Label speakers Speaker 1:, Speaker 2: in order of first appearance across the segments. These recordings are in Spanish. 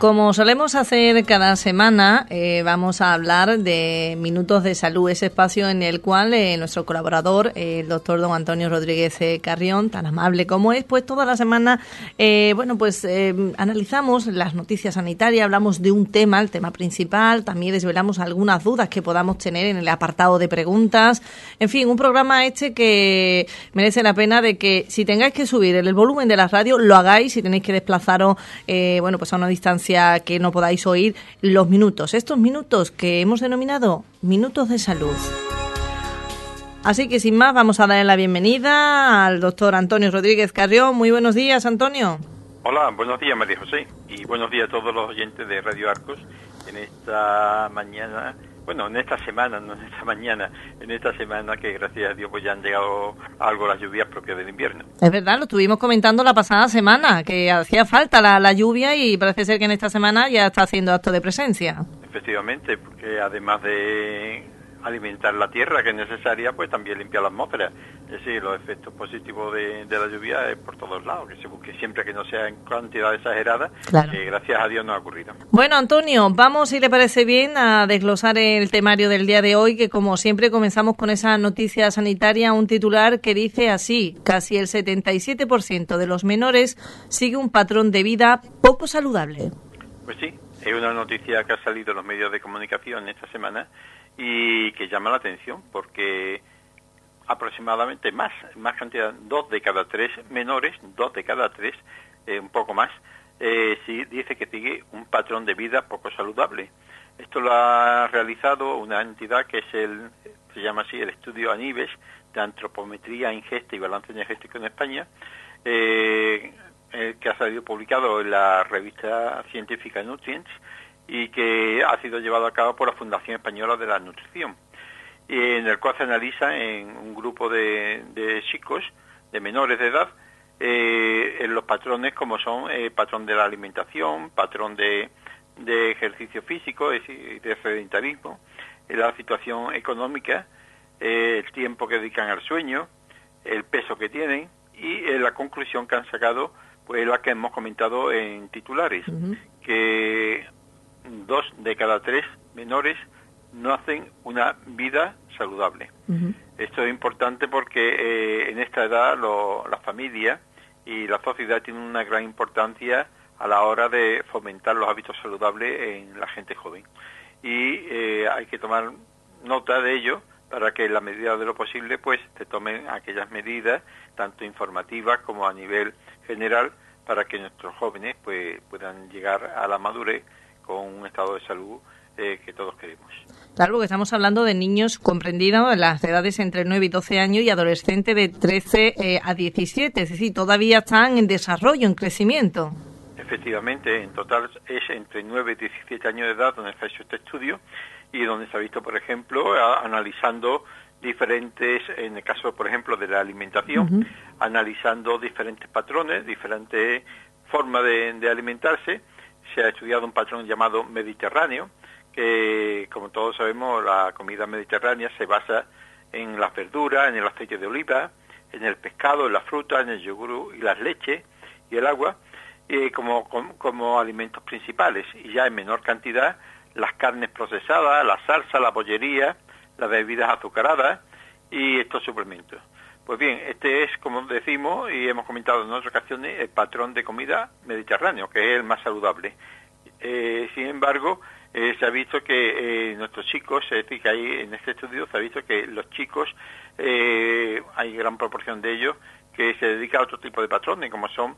Speaker 1: Como solemos hacer cada semana, vamos a hablar de Minutos de Salud, ese espacio en el cual nuestro colaborador, el doctor don Antonio Rodríguez Carrión, tan amable como es, pues toda la semana, analizamos las noticias sanitarias, hablamos de un tema, el tema principal, también desvelamos algunas dudas que podamos tener en el apartado de preguntas. En fin, un programa que merece la pena de que si tengáis que subir el volumen de la radio, lo hagáis, si tenéis que desplazaros, a una distancia que no podáis oír los minutos. Estos minutos que hemos denominado Minutos de Salud. Así que sin más, vamos a darle la bienvenida al doctor Antonio Rodríguez Carrión. Muy buenos días, Antonio.
Speaker 2: Hola, buenos días, María José. Y buenos días a todos los oyentes de Radio Arcos en esta mañana. Bueno, en esta semana, no en esta mañana, en esta semana que gracias a Dios pues ya han llegado algo las lluvias propias del invierno.
Speaker 1: Es verdad, lo estuvimos comentando la pasada semana, que hacía falta la lluvia y parece ser que en esta semana ya está haciendo acto de presencia.
Speaker 2: Efectivamente, porque además de alimentar la tierra que es necesaria, pues también limpiar la atmósfera. Es decir, los efectos positivos de la lluvia es por todos lados, que se busque siempre que no sea en cantidad exagerada, claro. Que gracias a Dios no ha ocurrido.
Speaker 1: Bueno, Antonio, vamos, si le parece bien, a desglosar el temario del día de hoy, que como siempre comenzamos con esa noticia sanitaria, un titular que dice así: casi el 77% de los menores sigue un patrón de vida poco saludable.
Speaker 2: Pues sí, es una noticia que ha salido en los medios de comunicación esta semana y que llama la atención porque aproximadamente más cantidad, 2 de cada 3 menores, 2 de cada 3, un poco más, sí dice que sigue un patrón de vida poco saludable. Esto lo ha realizado una entidad que se llama así el estudio ANIBES de antropometría, ingesta y balance energético en España, que ha salido publicado en la revista científica Nutrients y que ha sido llevado a cabo por la Fundación Española de la Nutrición, en el cual se analiza en un grupo de chicos, de menores de edad, en los patrones como son patrón de la alimentación, patrón de ejercicio físico, es decir, de sedentarismo, la situación económica, el tiempo que dedican al sueño, el peso que tienen y la conclusión que han sacado, pues la que hemos comentado en titulares, que 2 de cada 3 menores no hacen una vida saludable. Esto es importante porque en esta edad la familia y la sociedad tienen una gran importancia a la hora de fomentar los hábitos saludables en la gente joven. Y hay que tomar nota de ello para que en la medida de lo posible pues se tomen aquellas medidas, tanto informativas como a nivel general, para que nuestros jóvenes pues puedan llegar a la madurez con un estado de salud que todos queremos.
Speaker 1: Claro, porque estamos hablando de niños comprendidos en las edades entre 9 y 12 años y adolescentes de 13 a 17, es decir, todavía están en desarrollo, en crecimiento.
Speaker 2: Efectivamente, en total es entre 9 y 17 años de edad donde se ha hecho este estudio y donde se ha visto, por ejemplo, analizando diferentes, en el caso, por ejemplo, de la alimentación, analizando diferentes patrones, diferentes formas de alimentarse. Se ha estudiado un patrón llamado mediterráneo, que, como todos sabemos, la comida mediterránea se basa en las verduras, en el aceite de oliva, en el pescado, en la fruta, en el yogur y las leches y el agua, como alimentos principales, y ya en menor cantidad las carnes procesadas, la salsa, la bollería, las bebidas azucaradas y estos suplementos. Pues bien, este es, como decimos y hemos comentado en otras ocasiones, el patrón de comida mediterráneo, que es el más saludable. Sin embargo, se ha visto que nuestros chicos, es decir, que hay en este estudio se ha visto que los chicos, hay gran proporción de ellos que se dedica a otro tipo de patrones, como son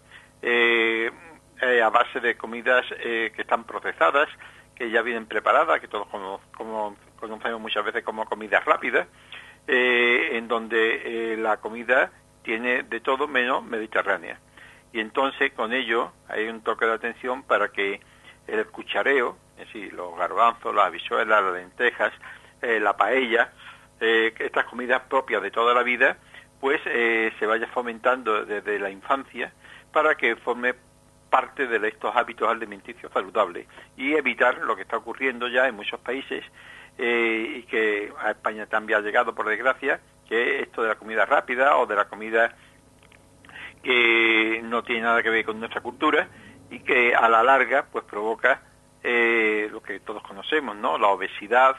Speaker 2: a base de comidas que están procesadas, que ya vienen preparadas, que todos conocemos muchas veces como comidas rápidas, en donde la comida tiene de todo menos mediterránea. Y entonces con ello hay un toque de atención para que el cuchareo, es decir, los garbanzos, las habichuelas, las lentejas, la paella, estas comidas propias de toda la vida, pues se vaya fomentando desde la infancia para que forme parte de estos hábitos alimenticios saludables y evitar lo que está ocurriendo ya en muchos países y que a España también ha llegado, por desgracia, que esto de la comida rápida o de la comida que no tiene nada que ver con nuestra cultura y que a la larga pues provoca lo que todos conocemos, ¿no? La obesidad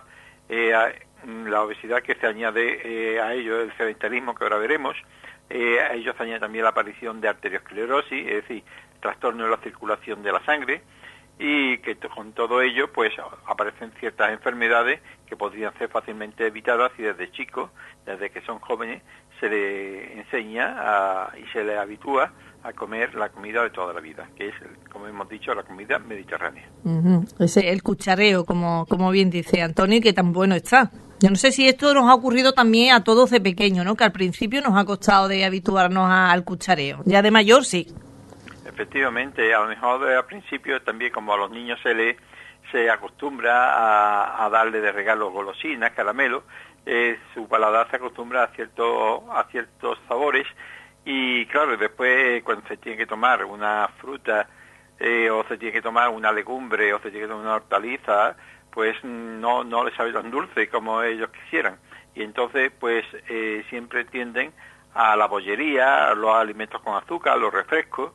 Speaker 2: que se añade a ello el sedentarismo, que ahora veremos. A ello se añade también la aparición de arteriosclerosis, es decir, trastorno de la circulación de la sangre, y que con todo ello pues aparecen ciertas enfermedades que podrían ser fácilmente evitadas si desde chicos, desde que son jóvenes, se les enseña y se les habitúa a comer la comida de toda la vida, que es, como hemos dicho, la comida mediterránea.
Speaker 1: Ese, el cuchareo, como bien dice Antonio, que tan bueno está. Yo no sé si esto nos ha ocurrido también a todos de pequeño, ¿no? Que al principio nos ha costado de habituarnos al cuchareo. Ya de mayor, sí.
Speaker 2: Efectivamente, a lo mejor al principio también, como a los niños se acostumbra a darle de regalo golosinas, caramelos, su paladar se acostumbra a ciertos sabores, y claro, después cuando se tiene que tomar una fruta o se tiene que tomar una legumbre o se tiene que tomar una hortaliza, pues no les sabe tan dulce como ellos quisieran, y entonces pues siempre tienden a la bollería, a los alimentos con azúcar, a los refrescos,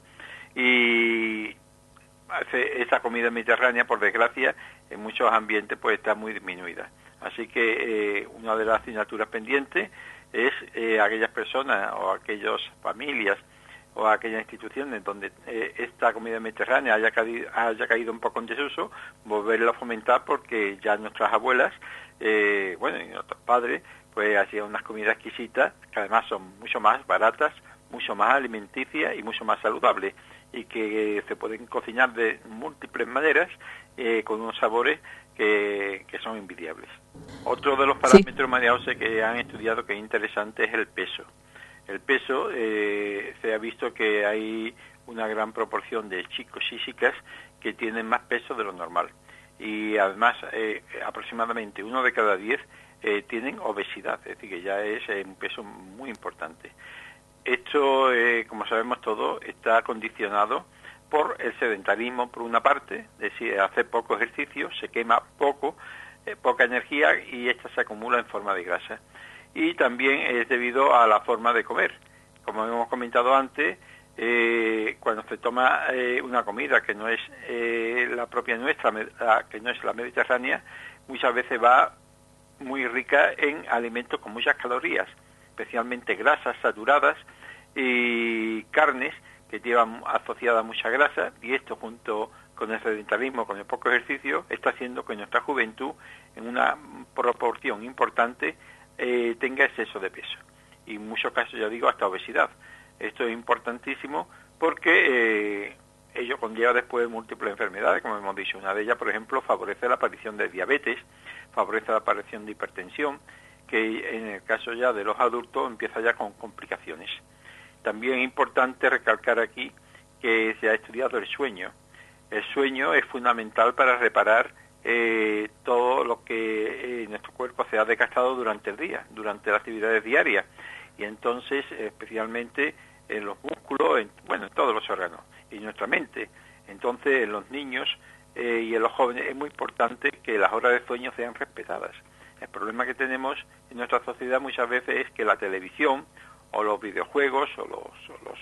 Speaker 2: y esa comida mediterránea, por desgracia, en muchos ambientes pues está muy disminuida. Así que una de las asignaturas pendientes es aquellas personas o aquellas familias o aquellas instituciones donde esta comida mediterránea haya caído un poco en desuso, volverla a fomentar, porque ya nuestras abuelas, y nuestros padres, pues hacían unas comidas exquisitas, que además son mucho más baratas, mucho más alimenticias y mucho más saludables, y que se pueden cocinar de múltiples maneras con unos sabores que son envidiables. Otro de los parámetros, María José, que han estudiado que es interesante es el peso. El peso, se ha visto que hay una gran proporción de chicos y chicas que tienen más peso de lo normal, y además aproximadamente 1 de cada 10 tienen obesidad, es decir, que ya es un peso muy importante. Esto, como sabemos todos, está condicionado por el sedentarismo, por una parte, es decir, hacer poco ejercicio, se quema poca energía, y esta se acumula en forma de grasa. Y también es debido a la forma de comer. Como hemos comentado antes, cuando se toma una comida que no es la propia nuestra, que no es la mediterránea, muchas veces va muy rica en alimentos con muchas calorías, especialmente grasas saturadas y carnes que llevan asociada mucha grasa, y esto junto con el sedentarismo, con el poco ejercicio, está haciendo que nuestra juventud, en una proporción importante, tenga exceso de peso, y en muchos casos, ya digo, hasta obesidad. Esto es importantísimo porque ello conlleva después múltiples enfermedades, como hemos dicho. Una de ellas, por ejemplo, favorece la aparición de diabetes, favorece la aparición de hipertensión, que en el caso ya de los adultos empieza ya con complicaciones. También es importante recalcar aquí que se ha estudiado el sueño. El sueño es fundamental para reparar todo lo que nuestro cuerpo se ha desgastado durante el día, durante las actividades diarias, y entonces especialmente en los músculos, en todos los órganos, y en nuestra mente. Entonces en los niños y en los jóvenes es muy importante que las horas de sueño sean respetadas. El problema que tenemos en nuestra sociedad muchas veces es que la televisión o los videojuegos o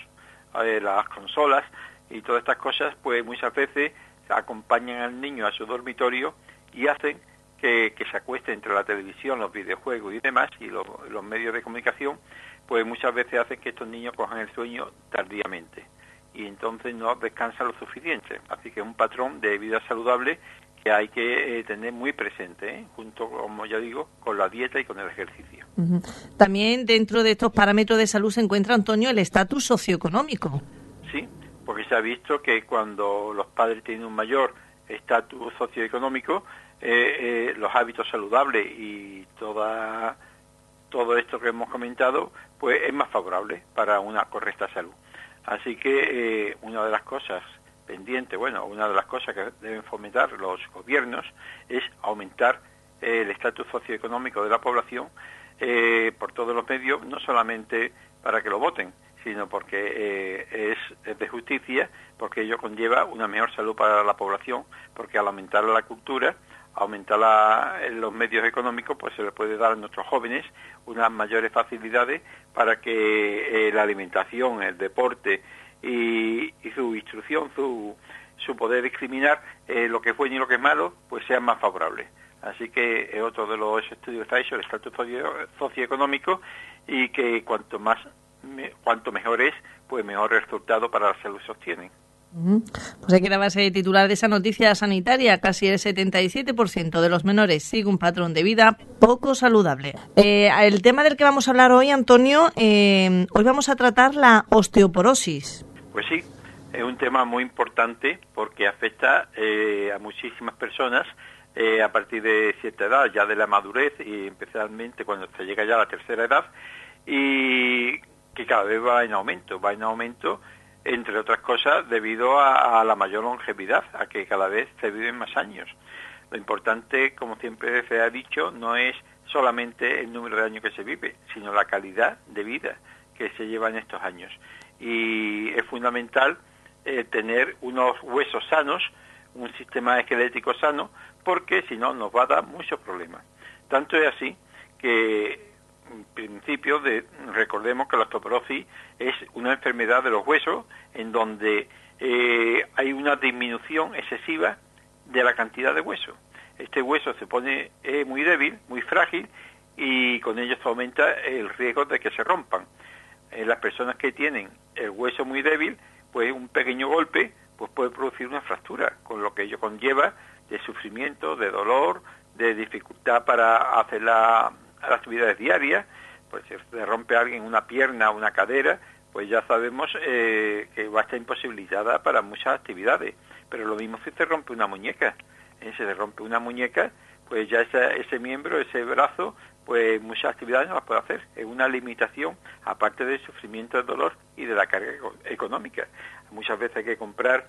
Speaker 2: las consolas y todas estas cosas, pues muchas veces acompañan al niño a su dormitorio y hacen que se acueste entre la televisión, los videojuegos y demás, y los medios de comunicación, pues muchas veces hacen que estos niños cojan el sueño tardíamente, y entonces no descansan lo suficiente. Así que es un patrón de vida saludable que hay que tener muy presente, junto, como ya digo, con la dieta y con el ejercicio.
Speaker 1: También dentro de estos parámetros de salud se encuentra, Antonio, el estatus socioeconómico.
Speaker 2: Sí, porque se ha visto que cuando los padres tienen un mayor estatus socioeconómico, los hábitos saludables y todo esto que hemos comentado, pues es más favorable para una correcta salud. Así que una de las cosas pendientes, una de las cosas que deben fomentar los gobiernos es aumentar el estatus socioeconómico de la población por todos los medios, no solamente para que lo voten, sino porque es de justicia, porque ello conlleva una mejor salud para la población, porque al aumentar la cultura, aumentar los medios económicos, pues se le puede dar a nuestros jóvenes unas mayores facilidades para que la alimentación, el deporte y su instrucción, su poder discriminar lo que es bueno y lo que es malo, pues sea más favorable. Así que es otro de los estudios que está hecho, el estatus socioeconómico, y que cuanto mejor es, pues mejor resultado para la salud se obtiene.
Speaker 1: Pues hay que la base titular de esa noticia sanitaria: casi el 77% de los menores sigue un patrón de vida poco saludable. El tema del que vamos a hablar hoy, Antonio, hoy vamos a tratar la osteoporosis.
Speaker 2: Pues sí, es un tema muy importante porque afecta a muchísimas personas a partir de cierta edad, ya de la madurez, y especialmente cuando se llega ya a la tercera edad, y que cada vez va en aumento, entre otras cosas debido a la mayor longevidad, a que cada vez se viven más años. Lo importante, como siempre se ha dicho, no es solamente el número de años que se vive, sino la calidad de vida que se lleva en estos años. Y es fundamental tener unos huesos sanos, un sistema esquelético sano, porque si no nos va a dar muchos problemas. Tanto es así que en principio recordemos que la osteoporosis es una enfermedad de los huesos en donde hay una disminución excesiva de la cantidad de hueso. Este hueso se pone muy débil, muy frágil, y con ello se aumenta el riesgo de que se rompan. Las personas que tienen el hueso muy débil, pues un pequeño golpe pues puede producir una fractura, con lo que ello conlleva de sufrimiento, de dolor, de dificultad para hacer las actividades diarias. Pues si se rompe a alguien una pierna o una cadera, pues ya sabemos que va a estar imposibilitada para muchas actividades. Pero lo mismo si se rompe una muñeca. Si se rompe una muñeca, pues ya ese miembro, ese brazo, pues muchas actividades no las puede hacer. Es una limitación, aparte del sufrimiento, del dolor y de la carga económica. Muchas veces hay que comprar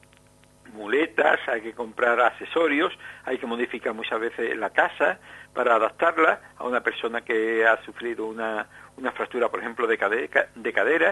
Speaker 2: muletas, hay que comprar accesorios, hay que modificar muchas veces la casa para adaptarla a una persona que ha sufrido una fractura, por ejemplo, de cadera,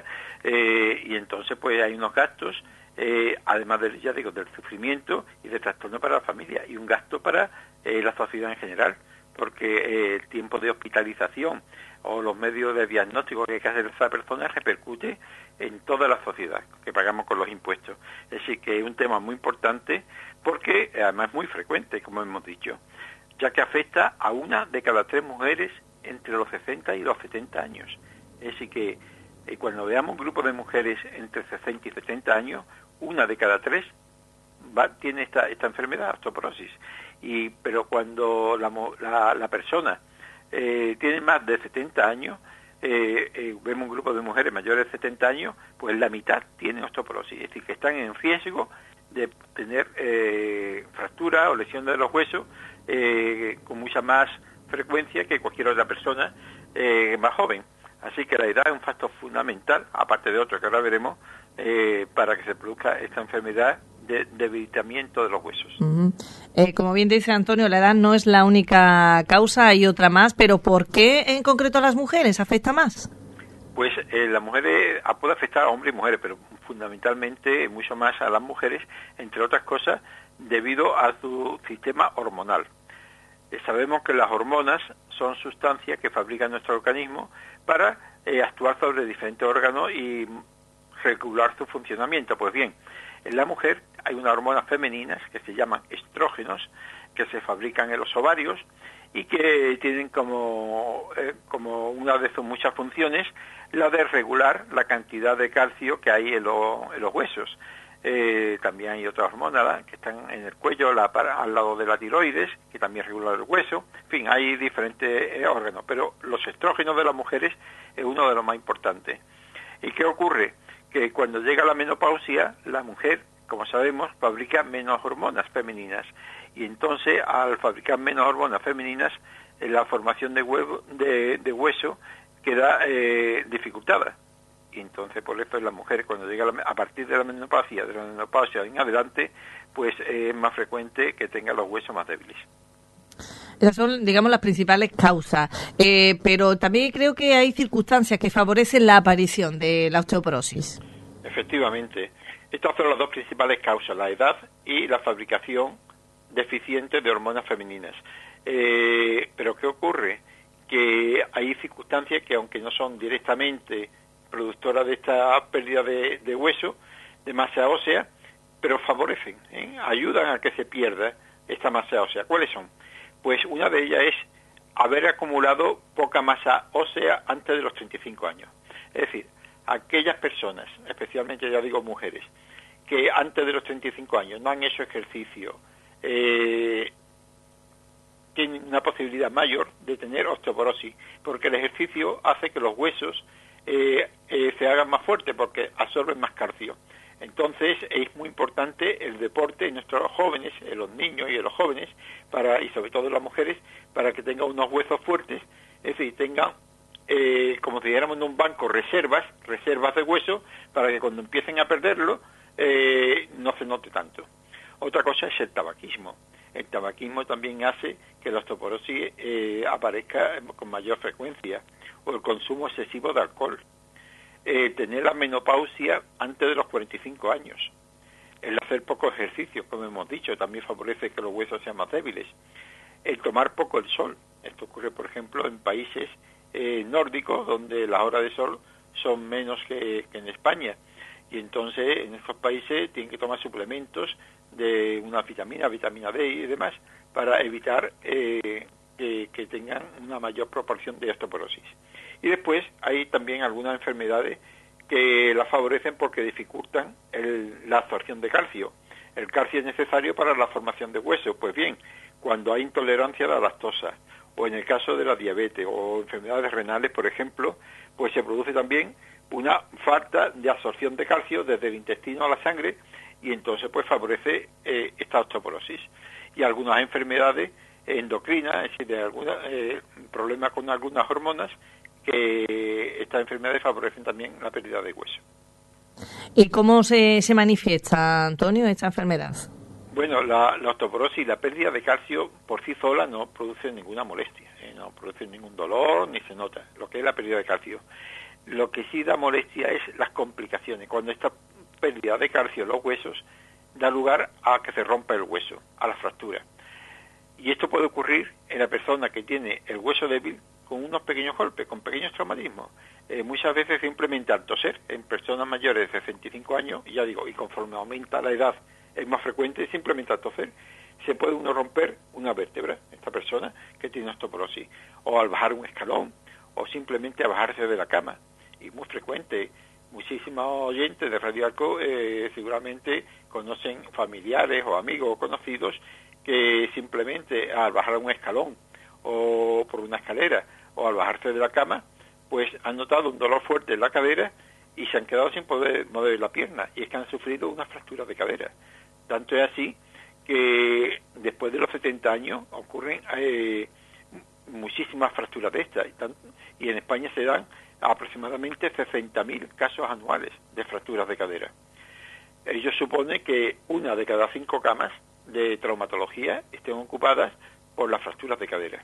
Speaker 2: y entonces pues hay unos gastos, además del sufrimiento y del trastorno para la familia, y un gasto para la sociedad en general, porque el tiempo de hospitalización o los medios de diagnóstico que hay que hacer esa persona repercute en toda la sociedad que pagamos con los impuestos. Es decir, que es un tema muy importante porque además es muy frecuente, como hemos dicho, ya que afecta a 1 de cada 3 mujeres entre los 60 y los 70 años. Es decir, que cuando veamos un grupo de mujeres entre 60 y 70 años, 1 de cada 3 tiene esta enfermedad, osteoporosis. Pero cuando la persona tiene más de 70 años, vemos un grupo de mujeres mayores de 70 años, pues la mitad tiene osteoporosis, es decir, que están en riesgo de tener fractura o lesión de los huesos con mucha más frecuencia que cualquier otra persona más joven. Así que la edad es un factor fundamental, aparte de otro que ahora veremos, para que se produzca esta enfermedad de debilitamiento de los huesos.
Speaker 1: Como bien dice Antonio, la edad no es la única causa, hay otra más, pero ¿por qué en concreto a las mujeres afecta más?
Speaker 2: Pues las mujeres puede afectar a hombres y mujeres, pero fundamentalmente mucho más a las mujeres, entre otras cosas, debido a su sistema hormonal. Sabemos que las hormonas son sustancias que fabrica nuestro organismo para actuar sobre diferentes órganos y regular su funcionamiento. Pues bien, en la mujer hay unas hormonas femeninas que se llaman estrógenos, que se fabrican en los ovarios y que tienen como una de sus muchas funciones la de regular la cantidad de calcio que hay en los huesos. También hay otras hormonas que están en el cuello, al lado de la tiroides, que también regula el hueso. En fin, hay diferentes órganos, pero los estrógenos de las mujeres es uno de los más importantes. ¿Y qué ocurre? Que cuando llega la menopausia, la mujer, como sabemos, fabrica menos hormonas femeninas. Y entonces, al fabricar menos hormonas femeninas, la formación de hueso queda dificultada. Y entonces, por eso, la mujer, cuando llega a partir de la menopausia en adelante, pues es más frecuente que tenga los huesos más débiles.
Speaker 1: Esas son, digamos, las principales causas. Pero también creo que hay circunstancias que favorecen la aparición de la osteoporosis.
Speaker 2: Efectivamente. Estas son las dos principales causas, la edad y la fabricación deficiente de hormonas femeninas. Pero ¿qué ocurre? Que hay circunstancias que, aunque no son directamente productoras de esta pérdida de hueso, de masa ósea, pero favorecen, ayudan a que se pierda esta masa ósea. ¿Cuáles son? Pues una de ellas es haber acumulado poca masa ósea antes de los 35 años. Es decir, aquellas personas, especialmente ya digo mujeres, que antes de los 35 años no han hecho ejercicio, tienen una posibilidad mayor de tener osteoporosis, porque el ejercicio hace que los huesos se hagan más fuertes, porque absorben más calcio. Entonces es muy importante el deporte en nuestros jóvenes, en los niños y en los jóvenes, y sobre todo en las mujeres, para que tengan unos huesos fuertes, es decir, tengan, como si dijéramos en un banco, reservas de hueso, para que cuando empiecen a perderlo, no se note tanto. Otra cosa es el tabaquismo. El tabaquismo también hace que la osteoporosis aparezca con mayor frecuencia, o el consumo excesivo de alcohol. Tener la menopausia antes de los 45 años. El hacer poco ejercicio, como hemos dicho, también favorece que los huesos sean más débiles. El tomar poco el sol. Esto ocurre, por ejemplo, en países nórdicos, donde las horas de sol son menos que en España. Y entonces, en estos países tienen que tomar suplementos de una vitamina D y demás, para evitar que tengan una mayor proporción de osteoporosis. Y después hay también algunas enfermedades que la favorecen porque dificultan la absorción de calcio. El calcio es necesario para la formación de huesos. Pues bien, cuando hay intolerancia a la lactosa, o en el caso de la diabetes o enfermedades renales, por ejemplo, pues se produce también una falta de absorción de calcio desde el intestino a la sangre, y entonces pues favorece esta osteoporosis. Y algunas enfermedades endocrinas, es decir, de algunos problemas con algunas hormonas, que estas enfermedades favorecen también la pérdida de hueso.
Speaker 1: ¿Y cómo se manifiesta, Antonio, esta enfermedad?
Speaker 2: Bueno, la osteoporosis, la pérdida de calcio por sí sola no produce ninguna molestia, no produce ningún dolor ni se nota lo que es la pérdida de calcio. Lo que sí da molestia es las complicaciones, cuando esta pérdida de calcio en los huesos da lugar a que se rompa el hueso, a la fractura. Y esto puede ocurrir en la persona que tiene el hueso débil con unos pequeños golpes, con pequeños traumatismos. Muchas veces simplemente al toser en personas mayores de 65 años, y ya digo, y conforme aumenta la edad es más frecuente, simplemente al toser se puede uno romper una vértebra, esta persona que tiene osteoporosis, o al bajar un escalón, o simplemente a bajarse de la cama. Y muy frecuente, muchísimos oyentes de Radio Arco seguramente conocen familiares o amigos o conocidos que simplemente al bajar un escalón o por una escalera o al bajarse de la cama, pues han notado un dolor fuerte en la cadera y se han quedado sin poder mover la pierna, y es que han sufrido una fractura de cadera. Tanto es así que después de los 70 años ocurren muchísimas fracturas de estas, y en España se dan aproximadamente 60.000 casos anuales de fracturas de cadera. Ello supone que 1 de cada 5 camas de traumatología estén ocupadas por las fracturas de cadera.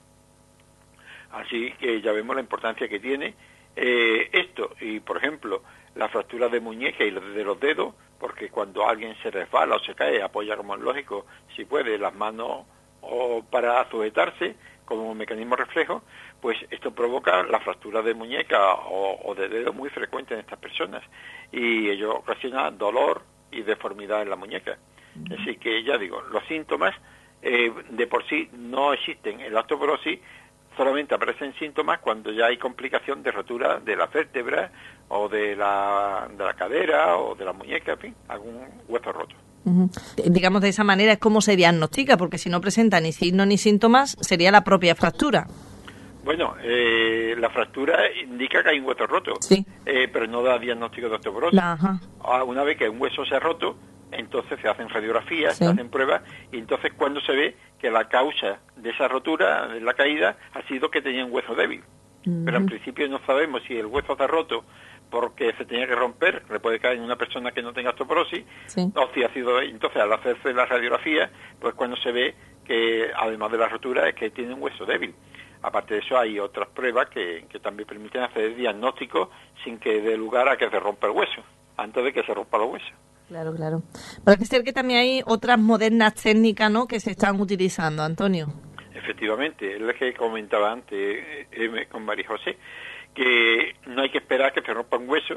Speaker 2: Así que ya vemos la importancia que tiene esto. Y, por ejemplo, las fracturas de muñeca y de los dedos, porque cuando alguien se resbala o se cae, apoya, como es lógico, si puede, las manos o para sujetarse como un mecanismo reflejo, pues esto provoca la fractura de muñeca o de dedo muy frecuente en estas personas, y ello ocasiona dolor y deformidad en la muñeca. Así que ya digo, los síntomas de por sí no existen en la osteoporosis, solamente aparecen síntomas cuando ya hay complicación de rotura de la vértebra o de la cadera o de la muñeca, en fin, algún hueso roto.
Speaker 1: Digamos, de esa manera es como se diagnostica, porque si no presenta ni signos ni síntomas, sería la propia fractura.
Speaker 2: Bueno, la fractura indica que hay un hueso roto,
Speaker 1: sí,
Speaker 2: pero no da diagnóstico de osteoporosis.
Speaker 1: Ajá.
Speaker 2: Una vez que un hueso se ha roto, entonces se hacen radiografías,
Speaker 1: sí,
Speaker 2: se hacen pruebas, y entonces cuando se ve que la causa de esa rotura, de la caída, ha sido que tenía un hueso débil. Pero en principio no sabemos si el hueso está roto porque se tenía que romper, le puede caer en una persona que no tenga osteoporosis,
Speaker 1: sí,
Speaker 2: o si ha sido, entonces al hacerse la radiografía, pues cuando se ve que además de la rotura es que tiene un hueso débil. Aparte de eso hay otras pruebas que también permiten hacer diagnóstico sin que dé lugar a que se rompa el hueso, antes de que se rompa los huesos.
Speaker 1: Claro, claro. Parece ser que también hay otras modernas técnicas, ¿no?, que se están utilizando, Antonio.
Speaker 2: Efectivamente, es lo que comentaba antes con María José, que no hay que esperar que se rompa un hueso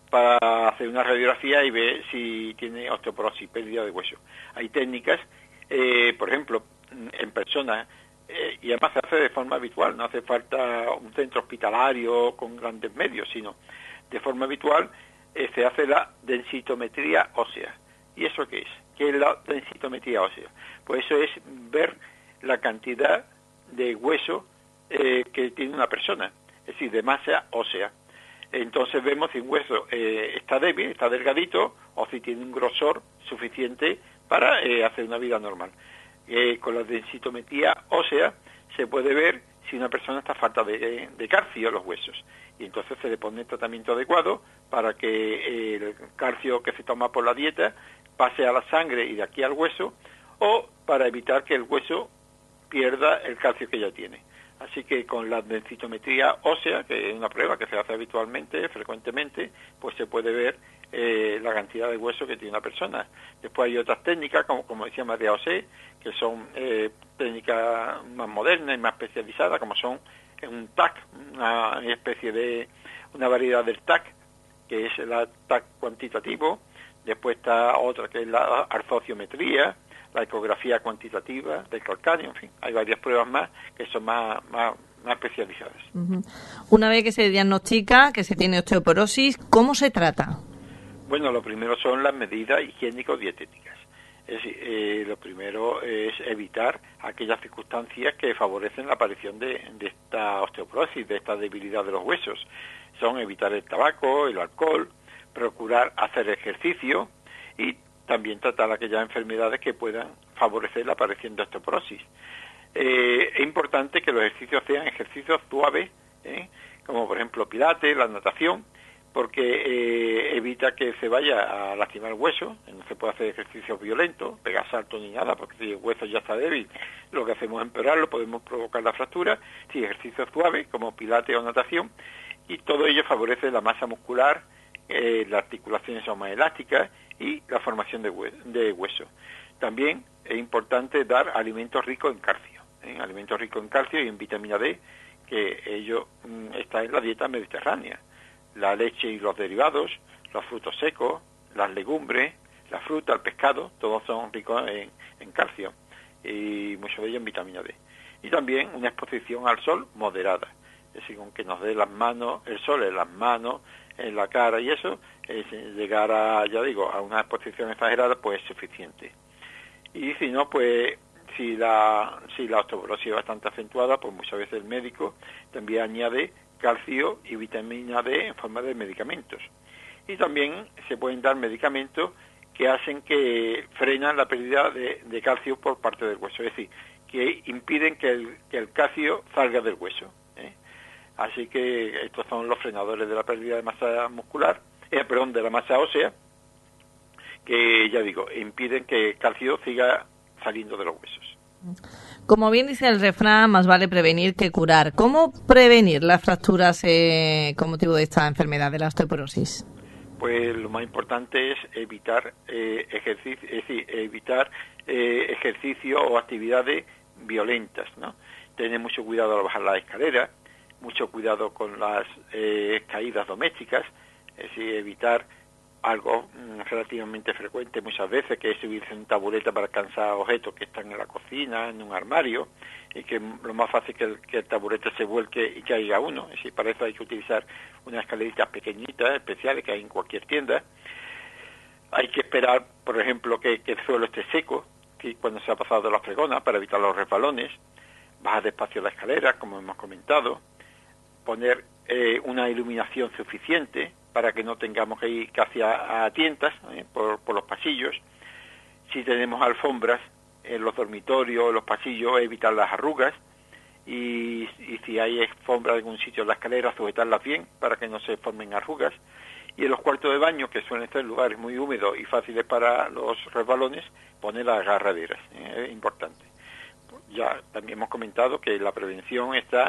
Speaker 2: para hacer una radiografía y ver si tiene osteoporosis, pérdida de hueso. Hay técnicas, por ejemplo, en personas, y además se hace de forma habitual, no hace falta un centro hospitalario con grandes medios, sino de forma habitual se hace la densitometría ósea. ¿Y eso qué es? ¿Qué es la densitometría ósea? Pues eso es ver la cantidad de hueso que tiene una persona, es decir, de masa ósea. Entonces vemos si un hueso está débil, está delgadito, o si tiene un grosor suficiente para hacer una vida normal. Con la densitometría ósea se puede ver si una persona está falta de calcio en los huesos. Y entonces se le pone el tratamiento adecuado para que el calcio que se toma por la dieta pase a la sangre y de aquí al hueso, o para evitar que el hueso pierda el calcio que ya tiene. Así que con la densitometría ósea, que es una prueba que se hace habitualmente, frecuentemente, pues se puede ver la cantidad de hueso que tiene una persona. Después hay otras técnicas, como decía María José, que son técnicas más modernas y más especializadas, como son un TAC, una especie de una variedad del TAC, que es el TAC cuantitativo. Después está otra que es la arfociometría, la ecografía cuantitativa del calcáneo, en fin, hay varias pruebas más que son más especializadas.
Speaker 1: Uh-huh. Una vez que se diagnostica que se tiene osteoporosis, ¿cómo se trata?
Speaker 2: Bueno, lo primero son las medidas higiénico-dietéticas. Es decir, lo primero es evitar aquellas circunstancias que favorecen la aparición de esta osteoporosis, de esta debilidad de los huesos. Son evitar el tabaco, el alcohol, procurar hacer ejercicio y también tratar aquellas enfermedades que puedan favorecer la aparición de osteoporosis. Es importante que los ejercicios sean ejercicios suaves, como por ejemplo pilates, la natación, porque evita que se vaya a lastimar el hueso. No se puede hacer ejercicios violentos, pegar saltos ni nada, porque si el hueso ya está débil, lo que hacemos es empeorarlo, podemos provocar la fractura. Sí, ejercicios suaves, como pilates o natación, y todo ello favorece la masa muscular, las articulaciones son más elásticas y la formación de hueso. También es importante dar alimentos ricos en calcio, alimentos ricos en calcio y en vitamina D, que ello está en la dieta mediterránea. La leche y los derivados, los frutos secos, las legumbres, la fruta, el pescado, todos son ricos en calcio y muchos de ellos en vitamina D. Y también una exposición al sol moderada, es decir, aunque nos dé las manos, el sol en las manos, en la cara y eso, llegar a, ya digo, a una exposición exagerada, pues es suficiente. Y si no, pues si la osteoporosis es bastante acentuada, pues muchas veces el médico también añade calcio y vitamina D en forma de medicamentos. Y también se pueden dar medicamentos que hacen que frenan la pérdida de calcio por parte del hueso, es decir, que impiden que el calcio salga del hueso. Así que estos son los frenadores de la pérdida de masa muscular, de la masa ósea, que ya digo, impiden que el calcio siga saliendo de los huesos.
Speaker 1: Como bien dice el refrán, más vale prevenir que curar. ¿Cómo prevenir las fracturas con motivo de esta enfermedad de la osteoporosis?
Speaker 2: Pues lo más importante es evitar ejercicio, es decir, ejercicio o actividades violentas, ¿no? Tener mucho cuidado al bajar las escaleras, mucho cuidado con las caídas domésticas, es decir, evitar algo relativamente frecuente muchas veces, que es subirse en tabureta para alcanzar objetos que están en la cocina, en un armario, y que lo más fácil es que el taburete se vuelque y caiga uno. Es decir, para eso hay que utilizar unas escaleritas pequeñitas, especiales, que hay en cualquier tienda. Hay que esperar, por ejemplo, que el suelo esté seco, que cuando se ha pasado de la fregona, para evitar los resbalones. Bajar despacio la escalera, como hemos comentado. Poner una iluminación suficiente para que no tengamos que ir casi a tientas por los pasillos. Si tenemos alfombras en los dormitorios, en los pasillos, evitar las arrugas. Y si hay alfombras en algún sitio en la escalera, sujetarlas bien para que no se formen arrugas. Y en los cuartos de baño, que suelen ser lugares muy húmedos y fáciles para los resbalones, poner las agarraderas. Es importante. Ya también hemos comentado que la prevención está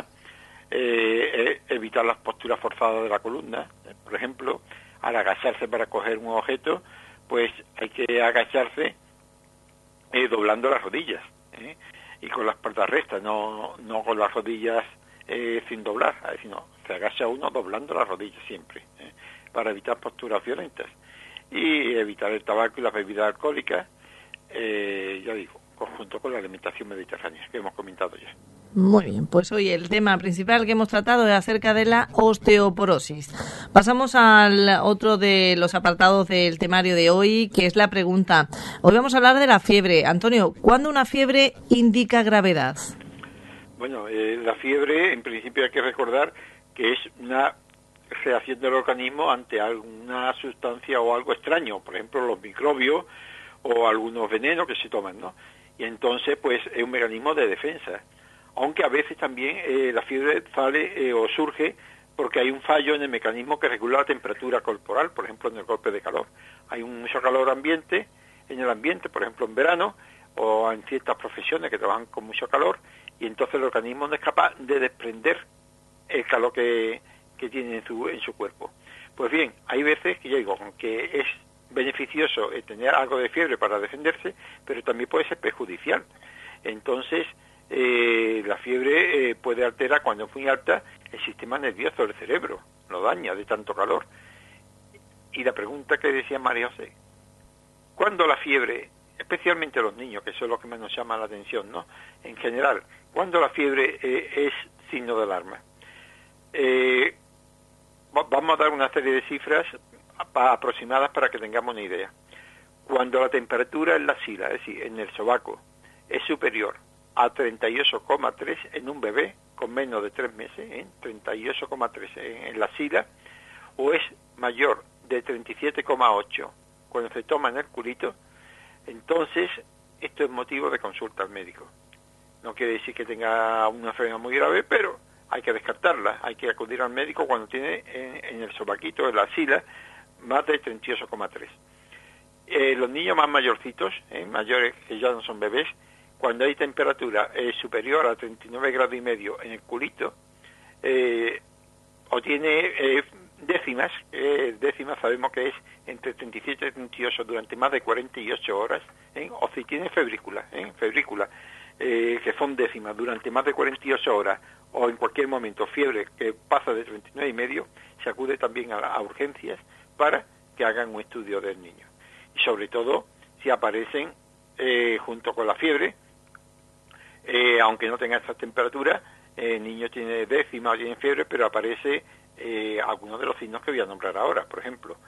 Speaker 2: evitar las posturas forzadas de la columna. Por ejemplo, al agacharse para coger un objeto, pues hay que agacharse doblando las rodillas y con las patas rectas, no con las rodillas sin doblar, sino se agacha uno doblando las rodillas siempre, para evitar posturas violentas y evitar el tabaco y las bebidas alcohólicas, ya digo, conjunto con la alimentación mediterránea que hemos comentado ya.
Speaker 1: Muy bien, pues hoy el tema principal que hemos tratado es acerca de la osteoporosis. Pasamos al otro de los apartados del temario de hoy, que es la pregunta. Hoy vamos a hablar de la fiebre. Antonio, ¿cuándo una fiebre indica gravedad?
Speaker 2: Bueno, la fiebre, en principio hay que recordar que es una reacción del organismo ante alguna sustancia o algo extraño, por ejemplo, los microbios o algunos venenos que se toman, ¿no? Y entonces, pues, es un mecanismo de defensa. Aunque a veces también la fiebre sale o surge porque hay un fallo en el mecanismo que regula la temperatura corporal, por ejemplo, en el golpe de calor. Hay mucho calor en el ambiente, por ejemplo, en verano, o en ciertas profesiones que trabajan con mucho calor, y entonces el organismo no es capaz de desprender el calor que tiene en su cuerpo. Pues bien, hay veces que yo digo, aunque es beneficioso tener algo de fiebre para defenderse, pero también puede ser perjudicial. Entonces, la fiebre puede alterar, cuando es muy alta, el sistema nervioso del cerebro, lo daña de tanto calor. Y la pregunta que decía María José, ¿cuándo la fiebre, especialmente los niños, que eso es lo que más nos llama la atención, ¿no? En general, ¿cuándo la fiebre es signo de alarma? Vamos a dar una serie de cifras aproximadas para que tengamos una idea. Cuando la temperatura en la axila, es decir, en el sobaco, es superior a 38,3 en un bebé con menos de 3 meses, 38,3 en la axila, o es mayor de 37,8 cuando se toma en el culito, entonces esto es motivo de consulta al médico. No quiere decir que tenga una enfermedad muy grave, pero hay que descartarla, hay que acudir al médico cuando tiene en el sobaquito, en la axila, más de 38,3. Los niños más mayorcitos, mayores que ya no son bebés, cuando hay temperatura superior a 39 grados y medio en el culito, o tiene décimas sabemos que es entre 37 y 38 durante más de 48 horas, o si tiene febrícula, que son décimas durante más de 48 horas, o en cualquier momento fiebre que pasa de 39 y medio, se acude también a urgencias para que hagan un estudio del niño. Y sobre todo, si aparecen junto con la fiebre, aunque no tenga estas temperaturas, el niño tiene décima o tiene fiebre, pero aparece algunos de los signos que voy a nombrar ahora. Por ejemplo,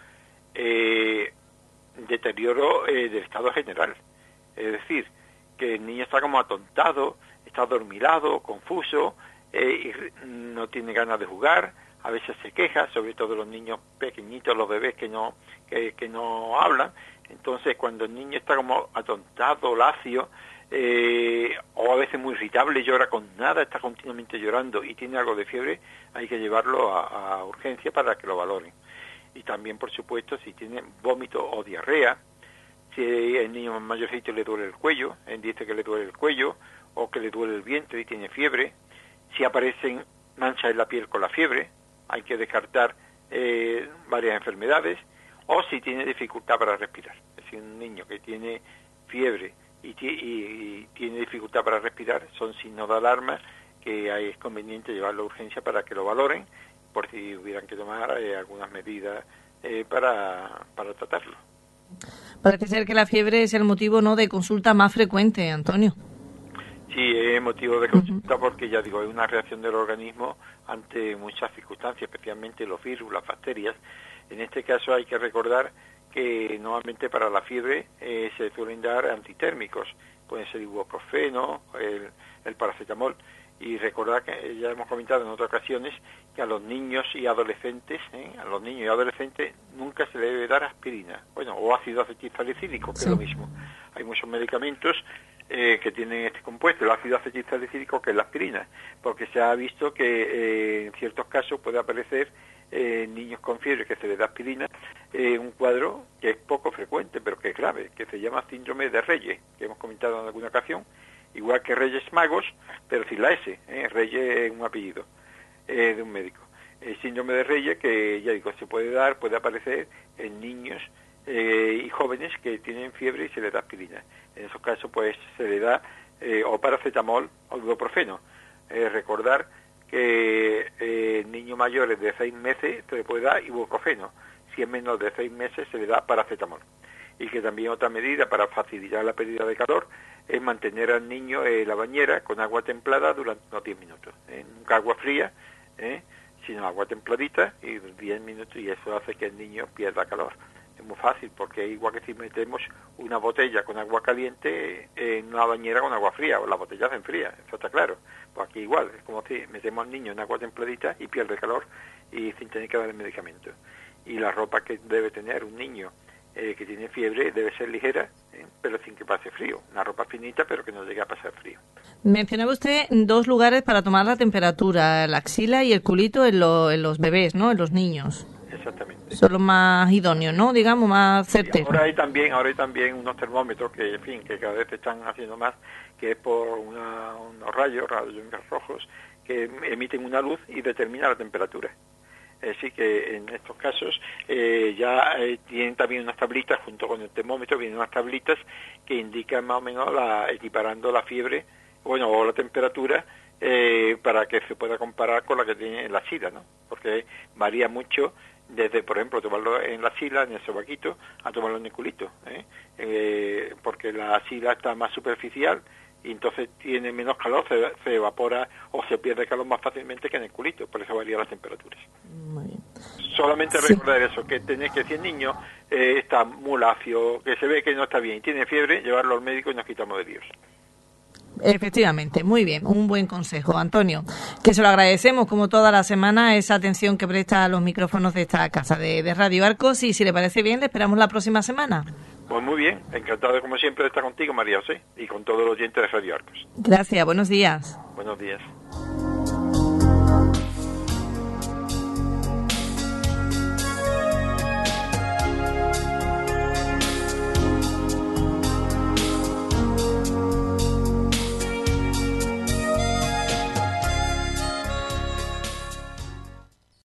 Speaker 2: deterioro del estado general, es decir, que el niño está como atontado, está adormilado, confuso, y no tiene ganas de jugar, a veces se queja, sobre todo los niños pequeñitos, los bebés que no hablan. Entonces, cuando el niño está como atontado, lacio, o a veces muy irritable, llora con nada, está continuamente llorando y tiene algo de fiebre, hay que llevarlo a urgencia para que lo valoren. Y también, por supuesto, si tiene vómito o diarrea, si el niño más mayorcito le duele el cuello, él dice que le duele el cuello, o que le duele el vientre y tiene fiebre, si aparecen manchas en la piel con la fiebre, hay que descartar varias enfermedades, o si tiene dificultad para respirar. Es decir, un niño que tiene fiebre y tiene dificultad para respirar son signos de alarma que es conveniente llevarlo a urgencia para que lo valoren, por si hubieran que tomar algunas medidas para tratarlo.
Speaker 1: Parece ser que la fiebre es el motivo, ¿no?, de consulta más frecuente, Antonio.
Speaker 2: Sí, es motivo de consulta porque, ya digo, es una reacción del organismo ante muchas circunstancias, especialmente los virus, las bacterias. En este caso hay que recordar que normalmente para la fiebre se suelen dar antitérmicos, pueden ser ibuprofeno, el paracetamol, y recordar que ya hemos comentado en otras ocasiones que a los niños y adolescentes, nunca se le debe dar aspirina, o ácido acetilsalicílico, que es lo mismo. Hay muchos medicamentos que tienen este compuesto, el ácido acetilsalicílico, que es la aspirina, porque se ha visto que en ciertos casos puede aparecer niños con fiebre que se les da aspirina, un cuadro que es poco frecuente, pero que es grave, que se llama síndrome de Reyes, que hemos comentado en alguna ocasión, igual que Reyes Magos, pero sin la S, Reyes es un apellido de un médico. El síndrome de Reyes, que ya digo, se puede aparecer en niños y jóvenes que tienen fiebre y se les da aspirina. En esos casos, pues, se le da o paracetamol o ibuprofeno. Recordar que niños mayores de 6 meses se le puede dar ibuprofeno. si es menor de 6 meses se le da paracetamol. Y que también otra medida para facilitar la pérdida de calor es mantener al niño en la bañera con agua templada durante unos 10 minutos. Nunca agua fría, sino agua templadita y 10 minutos, y eso hace que el niño pierda calor. Es muy fácil, porque es igual que si metemos una botella con agua caliente en una bañera con agua fría, o la botella se enfría, eso está claro. Pues aquí igual, es como si metemos al niño en agua templadita y pierde calor y sin tener que darle medicamentos. Y la ropa que debe tener un niño que tiene fiebre debe ser ligera, pero sin que pase frío. Una ropa finita, pero que no llegue a pasar frío.
Speaker 1: Mencionaba usted 2 lugares para tomar la temperatura, la axila y el culito en los bebés, ¿no? En los niños.
Speaker 2: Exactamente.
Speaker 1: Son los más idóneos, ¿no? Digamos, más certeros.
Speaker 2: Ahora hay también unos termómetros que, en fin, que cada vez se están haciendo más, que es por unos rayos infrarrojos que emiten una luz y determina la temperatura. Así que en estos casos tienen también unas tablitas, junto con el termómetro vienen unas tablitas que indican más o menos equiparando la fiebre, o la temperatura, para que se pueda comparar con la que tiene la axila, ¿no? Porque varía mucho desde, por ejemplo, tomarlo en la axila, en el sobaquito, a tomarlo en el culito, porque la axila está más superficial y entonces tiene menos calor, se evapora o se pierde calor más fácilmente que en el culito, por eso varían las temperaturas.
Speaker 1: Muy bien.
Speaker 2: Solamente recordar eso, que tenéis que, si el niño está muy lacio, que se ve que no está bien y tiene fiebre, llevarlo al médico y nos quitamos de líos.
Speaker 1: Efectivamente, muy bien, un buen consejo, Antonio, que se lo agradecemos como toda la semana esa atención que presta a los micrófonos de esta casa de Radio Arcos, y si le parece bien le esperamos la próxima semana.
Speaker 2: Pues muy bien, encantado como siempre de estar contigo, María José, y con todos los oyentes de Radio Arcos.
Speaker 1: Gracias, buenos días.
Speaker 2: Buenos días.